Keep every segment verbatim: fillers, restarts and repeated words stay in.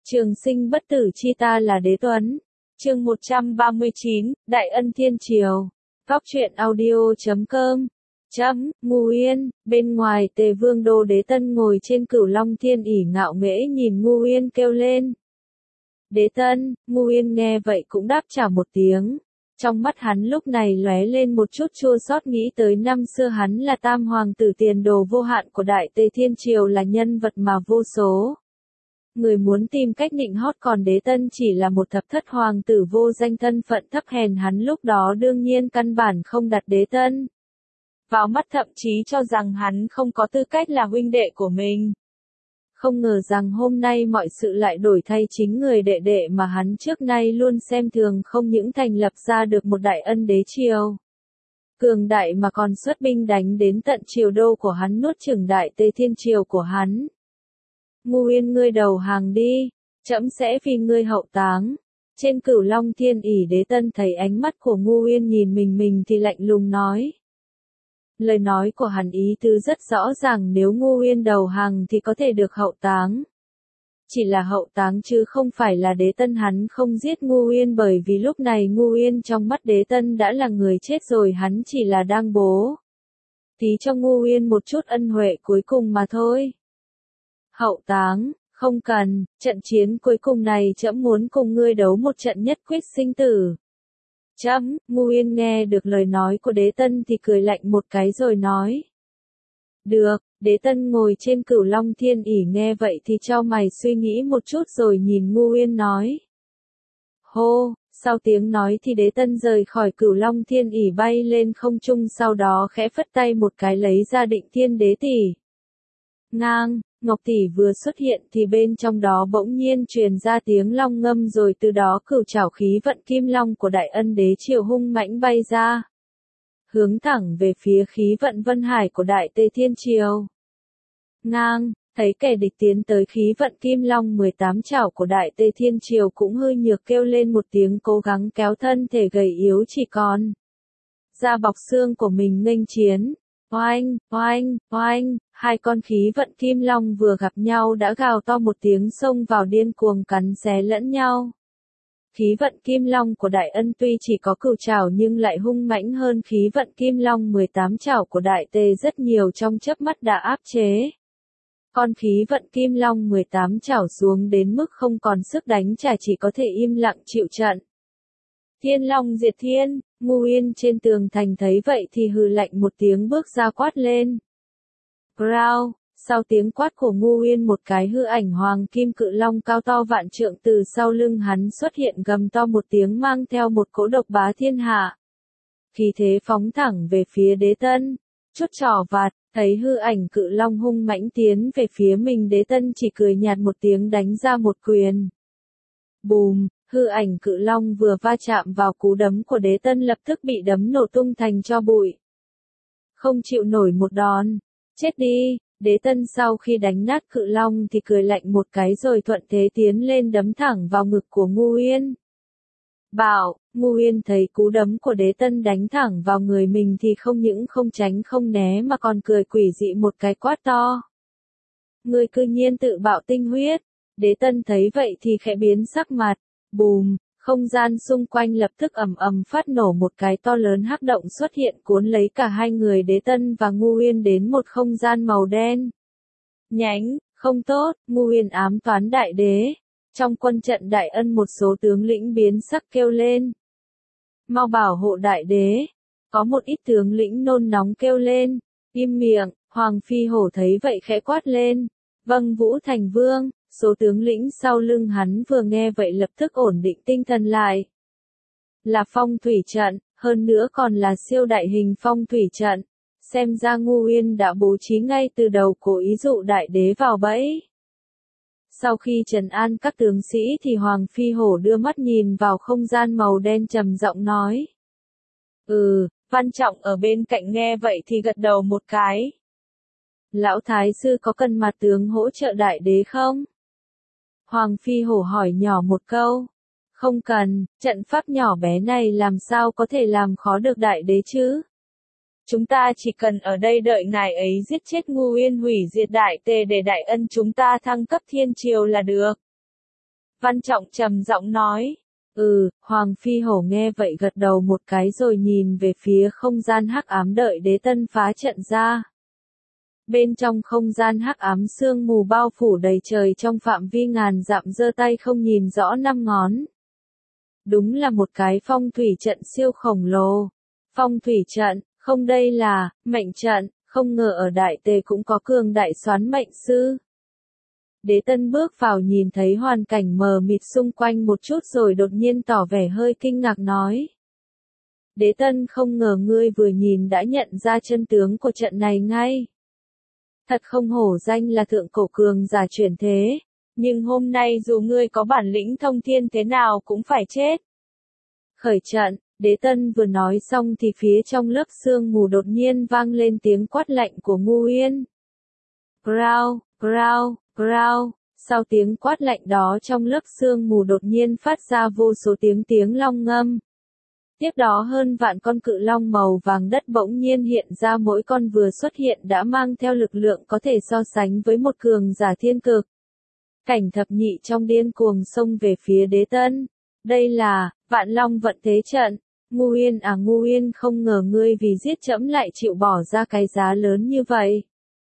Trường sinh bất tử chi ta là đế tuấn. Chương một trăm ba mươi chín, Đại ân thiên triều. Góc truyện audio chấm com. Chấm, Ngô Uyên, bên ngoài Tề Vương Đô Đế Tân ngồi trên Cửu Long Thiên ỷ ngạo nghễ nhìn Ngô Uyên kêu lên. Đế Tân, Ngô Uyên nghe vậy cũng đáp trả một tiếng. Trong mắt hắn lúc này lóe lên một chút chua xót, nghĩ tới năm xưa hắn là tam hoàng tử tiền đồ vô hạn của Đại Tề Thiên Triều, là nhân vật mà vô số người muốn tìm cách nịnh hót, còn Đế Tân chỉ là một thập thất hoàng tử vô danh, thân phận thấp hèn, hắn lúc đó đương nhiên căn bản không đặt Đế Tân vào mắt, thậm chí cho rằng hắn không có tư cách là huynh đệ của mình. Không ngờ rằng hôm nay mọi sự lại đổi thay, chính người đệ đệ mà hắn trước nay luôn xem thường không những thành lập ra được một đại ân đế triều cường đại mà còn xuất binh đánh đến tận triều đô của hắn, nuốt chửng Đại Tề Thiên Triều của hắn. Ngô Uyên, ngươi đầu hàng đi, trẫm sẽ vì ngươi hậu táng. Trên Cửu Long Thiên ỷ, Đế Tân thấy ánh mắt của Ngô Uyên nhìn mình mình thì lạnh lùng nói. Lời nói của hắn ý tứ rất rõ ràng, nếu Ngô Uyên đầu hàng thì có thể được hậu táng. Chỉ là hậu táng chứ không phải là Đế Tân hắn không giết Ngô Uyên, bởi vì lúc này Ngô Uyên trong mắt Đế Tân đã là người chết rồi, hắn chỉ là đang bố tí cho Ngô Uyên một chút ân huệ cuối cùng mà thôi. Hậu táng, không cần, trận chiến cuối cùng này trẫm muốn cùng ngươi đấu một trận nhất quyết sinh tử. Trẫm, Ngô Uyên nghe được lời nói của Đế Tân thì cười lạnh một cái rồi nói. Được, Đế Tân ngồi trên Cửu Long Thiên ỷ nghe vậy thì chau mày suy nghĩ một chút rồi nhìn Ngô Uyên nói. Hô, sau tiếng nói thì Đế Tân rời khỏi Cửu Long Thiên ỷ bay lên không trung, sau đó khẽ phất tay một cái lấy ra Định Thiên Đế tỷ. Ngang, Ngọc tỷ vừa xuất hiện thì bên trong đó bỗng nhiên truyền ra tiếng long ngâm, rồi từ đó cửu trảo khí vận kim long của Đại Ân Đế Triều hung mãnh bay ra, hướng thẳng về phía khí vận Vân Hải của Đại Tề Thiên Triều. Ngang, thấy kẻ địch tiến tới, khí vận kim long mười tám trảo của Đại Tề Thiên Triều cũng hơi nhược kêu lên một tiếng, cố gắng kéo thân thể gầy yếu chỉ còn da bọc xương của mình nghênh chiến. Oanh, oanh, oanh, hai con khí vận kim long vừa gặp nhau đã gào to một tiếng, xông vào điên cuồng cắn xé lẫn nhau. Khí vận kim long của Đại Ân tuy chỉ có cửu trảo nhưng lại hung mãnh hơn khí vận kim long mười tám trảo của Đại Tề rất nhiều, trong chớp mắt đã áp chế con khí vận kim long mười tám trảo xuống đến mức không còn sức đánh trả, chỉ có thể im lặng chịu trận. Thiên Long diệt thiên, Ngô Uyên trên tường thành thấy vậy thì hừ lạnh một tiếng, bước ra quát lên. Growl, sau tiếng quát của Ngô Uyên, một cái hư ảnh hoàng kim cự long cao to vạn trượng từ sau lưng hắn xuất hiện, gầm to một tiếng, mang theo một cỗ độc bá thiên hạ. Khí thế phóng thẳng về phía Đế Tân, chút trỏ vạt, thấy hư ảnh cự long hung mãnh tiến về phía mình, Đế Tân chỉ cười nhạt một tiếng đánh ra một quyền. Bùm! Hư ảnh cự long vừa va chạm vào cú đấm của Đế Tân lập tức bị đấm nổ tung thành tro bụi. Không chịu nổi một đòn. Chết đi! Đế Tân sau khi đánh nát cự long thì cười lạnh một cái rồi thuận thế tiến lên đấm thẳng vào ngực của Ngô Uyên. Bảo, Ngô Uyên thấy cú đấm của Đế Tân đánh thẳng vào người mình thì không những không tránh không né mà còn cười quỷ dị một cái, quát to. Ngươi cư nhiên tự bạo tinh huyết. Đế Tân thấy vậy thì khẽ biến sắc mặt. Bùm, không gian xung quanh lập tức ầm ầm phát nổ, một cái to lớn hắc động xuất hiện cuốn lấy cả hai người Đế Tân và Ngô Uyên đến một không gian màu đen. Nhánh, không tốt, Ngô Uyên ám toán đại đế. Trong quân trận Đại Ân một số tướng lĩnh biến sắc kêu lên. Mau bảo hộ đại đế. Có một ít tướng lĩnh nôn nóng kêu lên. Im miệng, Hoàng Phi Hổ thấy vậy khẽ quát lên. Vâng, Vũ Thành Vương. Số tướng lĩnh sau lưng hắn vừa nghe vậy lập tức ổn định tinh thần lại. Là phong thủy trận, hơn nữa còn là siêu đại hình phong thủy trận. Xem ra Ngô Uyên đã bố trí ngay từ đầu, cố ý dụ đại đế vào bẫy. Sau khi trấn an các tướng sĩ thì Hoàng Phi Hổ đưa mắt nhìn vào không gian màu đen, trầm giọng nói. Ừ, Văn Trọng ở bên cạnh nghe vậy thì gật đầu một cái. Lão Thái Sư có cần mặt tướng hỗ trợ đại đế không? Hoàng Phi Hổ hỏi nhỏ một câu. Không cần, trận pháp nhỏ bé này làm sao có thể làm khó được đại đế chứ? Chúng ta chỉ cần ở đây đợi ngài ấy giết chết Ngô Uyên, hủy diệt Đại Tề để Đại Ân chúng ta thăng cấp thiên triều là được. Văn Trọng trầm giọng nói. Ừ, Hoàng Phi Hổ nghe vậy gật đầu một cái rồi nhìn về phía không gian hắc ám đợi Đế Tân phá trận ra. Bên trong không gian hắc ám sương mù bao phủ đầy trời trong phạm vi ngàn dặm giơ tay không nhìn rõ năm ngón. Đúng là một cái phong thủy trận siêu khổng lồ. Phong thủy trận, không đây là, mệnh trận, không ngờ ở Đại Tề cũng có cường đại xoán mệnh sư. Đế Tân bước vào nhìn thấy hoàn cảnh mờ mịt xung quanh một chút rồi đột nhiên tỏ vẻ hơi kinh ngạc nói. Đế Tân không ngờ ngươi vừa nhìn đã nhận ra chân tướng của trận này ngay. Thật không hổ danh là thượng cổ cường giả chuyển thế, nhưng hôm nay dù ngươi có bản lĩnh thông thiên thế nào cũng phải chết. Khởi trận, Đế Tân vừa nói xong thì phía trong lớp sương mù đột nhiên vang lên tiếng quát lạnh của Ngu Uyên. Grau, grau, grau, sau tiếng quát lạnh đó trong lớp sương mù đột nhiên phát ra vô số tiếng tiếng long ngâm. Tiếp đó hơn vạn con cự long màu vàng đất bỗng nhiên hiện ra, mỗi con vừa xuất hiện đã mang theo lực lượng có thể so sánh với một cường giả thiên cực. Cảnh thập nhị trong điên cuồng xông về phía Đế Tân. Đây là, vạn long vận thế trận. Ngu Uyên à Ngu Uyên, không ngờ ngươi vì giết trẫm lại chịu bỏ ra cái giá lớn như vậy.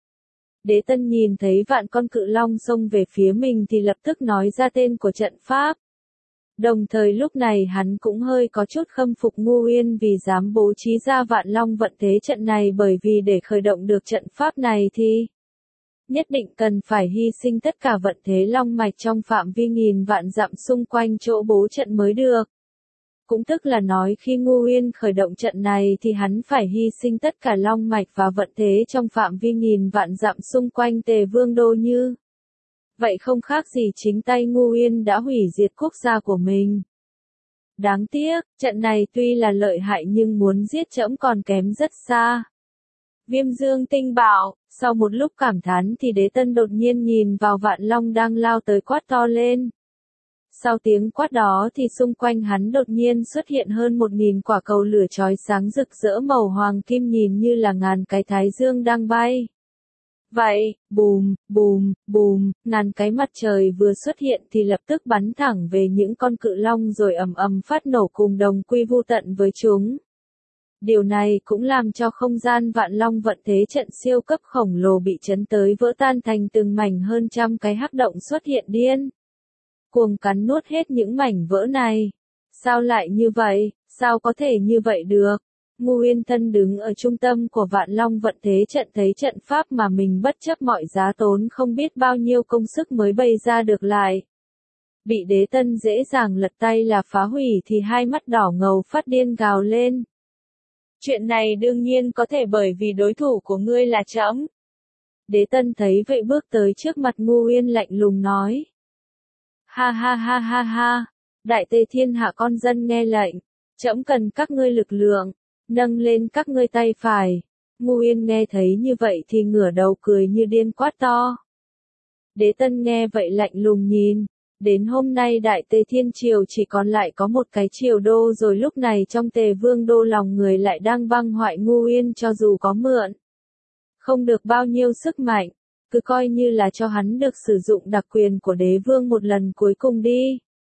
Đế Tân nhìn thấy vạn con cự long xông về phía mình thì lập tức nói ra tên của trận pháp. Đồng thời lúc này hắn cũng hơi có chút khâm phục Ngu Uyên vì dám bố trí ra vạn long vận thế trận này, bởi vì để khởi động được trận pháp này thì nhất định cần phải hy sinh tất cả vận thế long mạch trong phạm vi nghìn vạn dặm xung quanh chỗ bố trận mới được. Cũng tức là nói khi Ngu Uyên khởi động trận này thì hắn phải hy sinh tất cả long mạch và vận thế trong phạm vi nghìn vạn dặm xung quanh Tề Vương Đô, như vậy không khác gì chính tay Ngu Uyên đã hủy diệt quốc gia của mình. Đáng tiếc, trận này tuy là lợi hại nhưng muốn giết trẫm còn kém rất xa. Viêm Dương Tinh bảo, sau một lúc cảm thán thì Đế Tân đột nhiên nhìn vào vạn long đang lao tới quát to lên. Sau tiếng quát đó thì xung quanh hắn đột nhiên xuất hiện hơn một nghìn quả cầu lửa chói sáng rực rỡ màu hoàng kim, nhìn như là ngàn cái thái dương đang bay. Vậy, bùm, bùm, bùm, ngàn cái mặt trời vừa xuất hiện thì lập tức bắn thẳng về những con cự long rồi ầm ầm phát nổ cùng đồng quy vu tận với chúng. Điều này cũng làm cho không gian vạn long vận thế trận siêu cấp khổng lồ bị chấn tới vỡ tan thành từng mảnh, hơn trăm cái hắc động xuất hiện điên cuồng cắn nuốt hết những mảnh vỡ này. Sao lại như vậy? Sao có thể như vậy được? Ngu Uyên thân đứng ở trung tâm của vạn long vận thế trận thấy trận pháp mà mình bất chấp mọi giá tốn không biết bao nhiêu công sức mới bày ra được lại bị Đế Tân dễ dàng lật tay là phá hủy thì hai mắt đỏ ngầu phát điên gào lên. Chuyện này đương nhiên có thể bởi vì đối thủ của ngươi là trẫm. Đế Tân thấy vậy bước tới trước mặt Ngu Uyên lạnh lùng nói. Ha ha ha ha ha, Đại Tề thiên hạ con dân nghe lệnh, trẫm cần các ngươi lực lượng, nâng lên các ngươi tay phải. Ngu Uyên nghe thấy như vậy thì ngửa đầu cười như điên quát to. Đế Tân nghe vậy lạnh lùng nhìn. Đến hôm nay Đại Tề Thiên Triều chỉ còn lại có một cái triều đô rồi, lúc này trong Tề Vương Đô lòng người lại đang băng hoại Ngu Uyên, cho dù có mượn không được bao nhiêu sức mạnh, cứ coi như là cho hắn được sử dụng đặc quyền của đế vương một lần cuối cùng đi.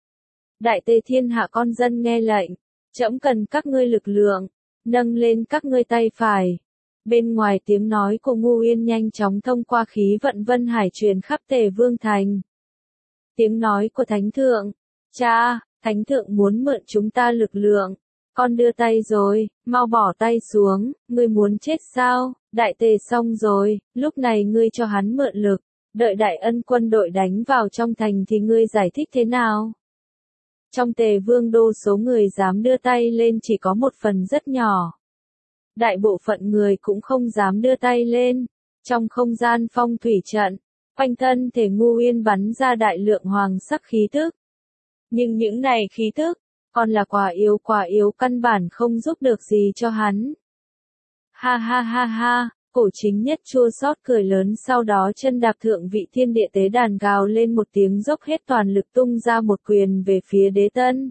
Đại Tề thiên hạ con dân nghe lệnh, trẫm cần các ngươi lực lượng, nâng lên các ngươi tay phải. Bên ngoài tiếng nói của Ngu Uyên nhanh chóng thông qua khí vận Vân Hải truyền khắp Tề Vương Thành. Tiếng nói của Thánh Thượng. Cha, Thánh Thượng muốn mượn chúng ta lực lượng. Con đưa tay rồi, mau bỏ tay xuống, ngươi muốn chết sao? Đại Tề xong rồi, lúc này ngươi cho hắn mượn lực. Đợi Đại Ân quân đội đánh vào trong thành thì ngươi giải thích thế nào? Trong Tề Vương Đô số người dám đưa tay lên chỉ có một phần rất nhỏ. Đại bộ phận người cũng không dám đưa tay lên. Trong không gian phong thủy trận, quanh thân thể Ngu Uyên bắn ra đại lượng hoàng sắc khí tức. Nhưng những này khí tức, còn là quả yếu quả yếu căn bản không giúp được gì cho hắn. Ha ha ha ha, Cổ Chính Nhất chua xót cười lớn, sau đó chân đạp thượng vị thiên địa tế đàn gào lên một tiếng, dốc hết toàn lực tung ra một quyền về phía Đế Tân.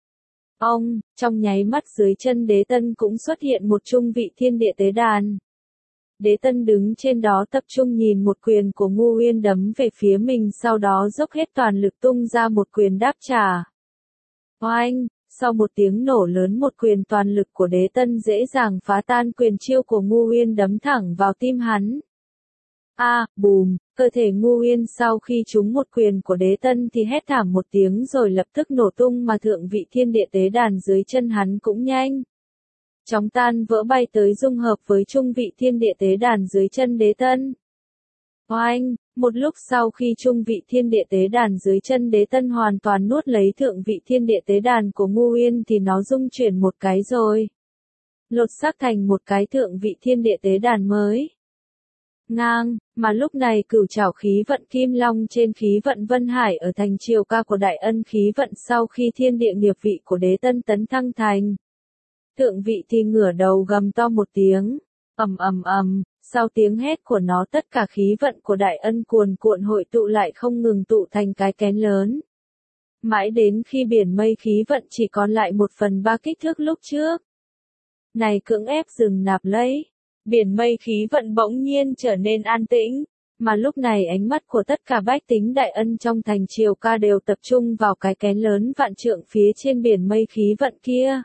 Ông, trong nháy mắt dưới chân Đế Tân cũng xuất hiện một trung vị thiên địa tế đàn. Đế Tân đứng trên đó tập trung nhìn một quyền của Ngu Uyên đấm về phía mình, sau đó dốc hết toàn lực tung ra một quyền đáp trả. Oanh! Sau một tiếng nổ lớn, một quyền toàn lực của Đế Tân dễ dàng phá tan quyền chiêu của Ngu Uyên đấm thẳng vào tim hắn. A, à, bùm, cơ thể Ngu Uyên sau khi trúng một quyền của Đế Tân thì hét thảm một tiếng rồi lập tức nổ tung, mà thượng vị thiên địa tế đàn dưới chân hắn cũng nhanh chóng tan vỡ bay tới dung hợp với trung vị thiên địa tế đàn dưới chân Đế Tân. Oanh! Một lúc sau khi trung vị thiên địa tế đàn dưới chân Đế Tân hoàn toàn nuốt lấy thượng vị thiên địa tế đàn của Ngu Uyên thì nó rung chuyển một cái rồi lột xác thành một cái thượng vị thiên địa tế đàn mới. Ngang, mà lúc này cửu trảo khí vận Kim Long trên khí vận Vân Hải ở thành Triều Ca của Đại Ân khí vận sau khi thiên địa nghiệp vị của Đế Tân tấn thăng thành thượng vị thì ngửa đầu gầm to một tiếng, ầm ầm ầm, sau tiếng hét của nó tất cả khí vận của Đại Ân cuồn cuộn hội tụ lại không ngừng tụ thành cái kén lớn. Mãi đến khi biển mây khí vận chỉ còn lại một phần ba kích thước lúc trước. Này cưỡng ép dừng nạp lấy, biển mây khí vận bỗng nhiên trở nên an tĩnh, mà lúc này ánh mắt của tất cả bách tính Đại Ân trong thành Triều Ca đều tập trung vào cái kén lớn vạn trượng phía trên biển mây khí vận kia.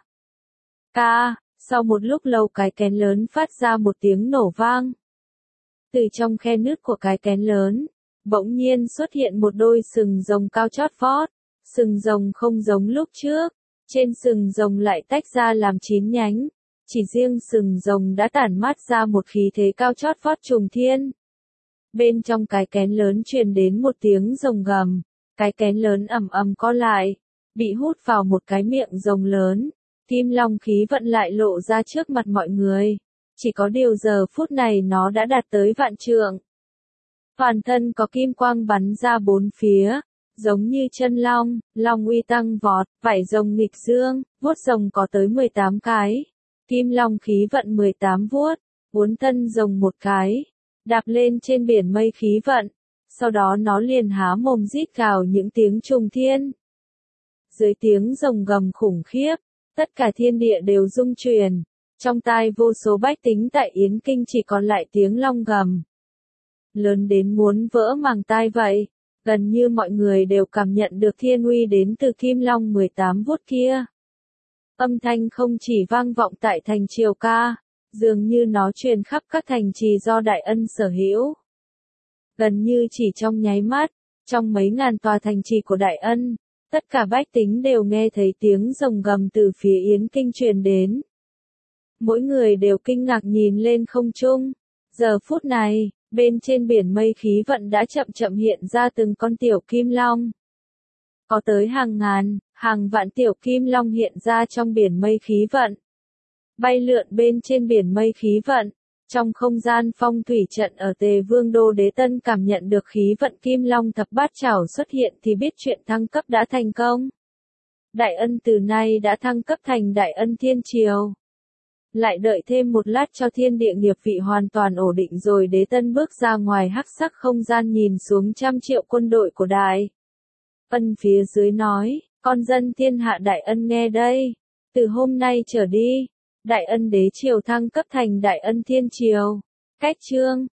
Ca, sau một lúc lâu cái kén lớn phát ra một tiếng nổ vang. Từ trong khe nứt của cái kén lớn, bỗng nhiên xuất hiện một đôi sừng rồng cao chót vót. Sừng rồng không giống lúc trước, trên sừng rồng lại tách ra làm chín nhánh, chỉ riêng sừng rồng đã tản mát ra một khí thế cao chót vót trùng thiên. Bên trong cái kén lớn truyền đến một tiếng rồng gầm, cái kén lớn ầm ầm co lại, bị hút vào một cái miệng rồng lớn. Kim Long khí vận lại lộ ra trước mặt mọi người, chỉ có điều giờ phút này nó đã đạt tới vạn trượng. Toàn thân có kim quang bắn ra bốn phía, giống như chân long, long uy tăng vọt, vảy rồng nghịch dương, vuốt rồng có tới mười tám cái. Kim Long khí vận mười tám vuốt, bốn thân rồng một cái, đạp lên trên biển mây khí vận, sau đó nó liền há mồm rít gào những tiếng trùng thiên. Dưới tiếng rồng gầm khủng khiếp, tất cả thiên địa đều rung chuyển, trong tai vô số bách tính tại Yến Kinh chỉ còn lại tiếng long gầm. Lớn đến muốn vỡ màng tai vậy, gần như mọi người đều cảm nhận được thiên uy đến từ Kim Long mười tám vuốt kia. Âm thanh không chỉ vang vọng tại thành Triều Ca, dường như nó truyền khắp các thành trì do Đại Ân sở hữu. Gần như chỉ trong nháy mắt, trong mấy ngàn tòa thành trì của Đại Ân, tất cả bách tính đều nghe thấy tiếng rồng gầm từ phía Yến Kinh truyền đến. Mỗi người đều kinh ngạc nhìn lên không trung. Giờ phút này, bên trên biển mây khí vận đã chậm chậm hiện ra từng con tiểu kim long. Có tới hàng ngàn, hàng vạn tiểu kim long hiện ra trong biển mây khí vận. Bay lượn bên trên biển mây khí vận. Trong không gian phong thủy trận ở Tề Vương Đô, Đế Tân cảm nhận được khí vận Kim Long thập bát chảo xuất hiện thì biết chuyện thăng cấp đã thành công. Đại Ân từ nay đã thăng cấp thành Đại Ân Thiên Triều. Lại đợi thêm một lát cho thiên địa nghiệp vị hoàn toàn ổn định rồi Đế Tân bước ra ngoài hắc sắc không gian nhìn xuống trăm triệu quân đội của Đại Ân phía dưới nói, con dân thiên hạ Đại Ân nghe đây, từ hôm nay trở đi, Đại Ân Đế Triều thăng cấp thành Đại Ân Thiên Triều. Cách chương